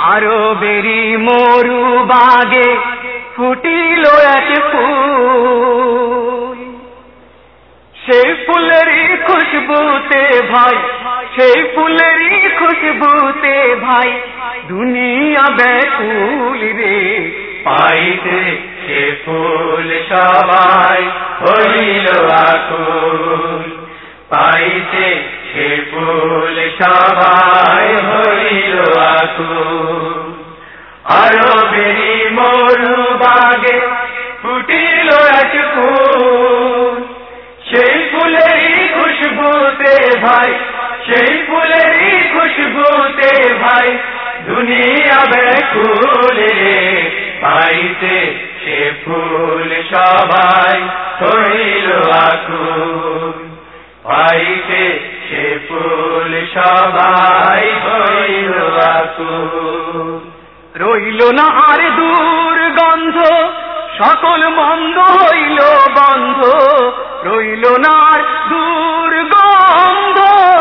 আরবেরি মরু বাগে ফুটিল এক ফুল, সেই ফুলেরই খুশবুতে ভাই, সেই ফুলেরই খুশবুতে ভাই দুনিয়া ব্যাকুল রে। পাইতে সে ফুল সবাই হইল আকুল, পাইতে সে ফুল সবাই হইল আকুল। আরবেরি মরু বাগে ফুটিল এক ফুল, সেই ফুলেরই খুশবুতে ভাই, সেই ফুলেরই খুশবুতে ভাই দুনিয়া ব্যাকুল রে। পাইতে সে ফুল সবাই হইল আকুল, পাইতে সে ফুল সবাই হইল আকুল। রইল না আর দুর্গন্ধ, সকল মন্দ হইল বন্ধ, রইল না আর দুর্গন্ধ,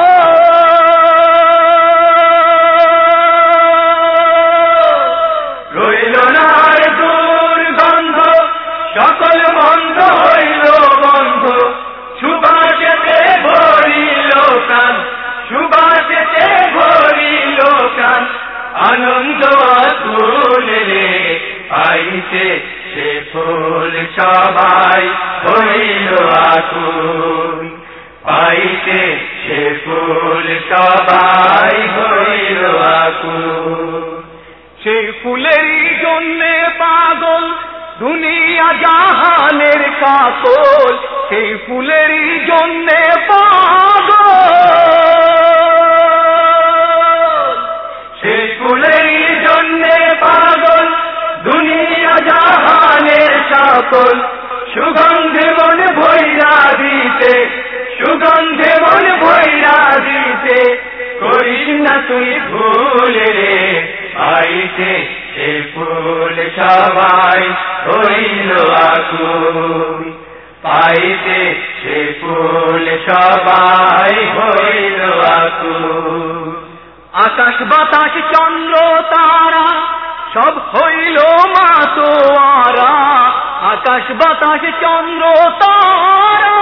রইল না আর দুর্গন্ধ, সকল মন্দ হইল বন্ধ। সুবাসেতে ভরিল কান, সুবাসেতে ভরিল কান আনন্দ আকুল রে। পাইতে সে ফুল সবাই হইল আকুল, পাইতে সে ফুল সবাই হইল আকুল। সেই ফুলেরই জন্যে পাগল দুনিয়া জাহানের কাকল, সেই ফুলেরই জন্যে পাগল, সেই ফুলেরই জন্যে পাগল দুনিয়া জাহানের সকল। সুগন্ধে মন ভৈরা দিতে, সুগন্ধে মন ভৈরা দিতে করিস না তুই ভুল রে। পাইতে সে ফুল সবাই হইল আকুল, পাইতে সে ফুল সবাই হইল আকুল। আকাশ বাতাস চন্দ্র তারা সব হইল মাতোয়ারা, আকাশ বাতাস চন্দ্র তারা,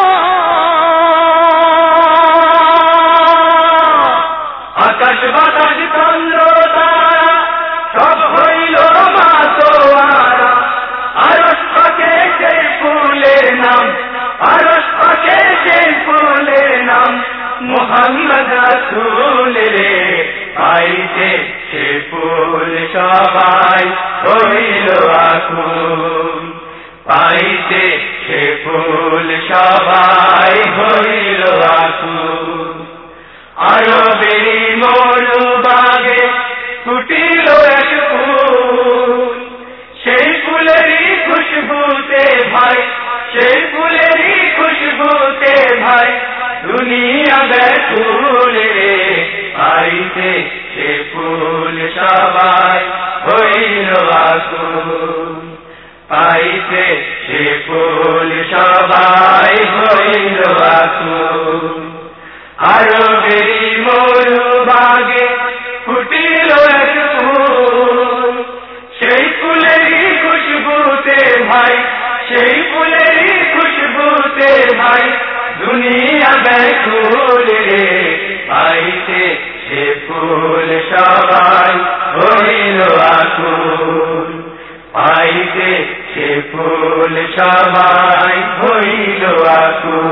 আকাশ বাতাস চন্দ্র তারা সব হইল মাতোয়ারা। আরশ পাকে সেই ফুলের নাম, আরশ পাকে সেই ফুলের নাম মুহাম্মদ রাসূল রে। পাইতে সে ফুল সবাই হইল আকুল, পাইতে সে ফুল সবাই হইল আকুল। আরবেরি মরু বাগে ফুটিল এক ফুল, সেই ফুলেরই খুশবুতে ভাই, সেই ফুলেরই খুশবুতে ভাই দুনিয়া ব্যাকুল রে। পাইতে সে ফুল সবাই হইল আকুল, পাইতে সে ফুল সবাই হইল আকুল। আরবেরি মরু বাগে ফুটিল এক ফুল, সেই ফুলেরই খুশবুতে ভাই, সেই ফুলেরই খুশবুতে ভাই দুনিয়া ব্যাকুল রে। পাইতে সে ফুল সবাই হইল আকুল, পাইতে সে ফুল সবাই হইল আকুল।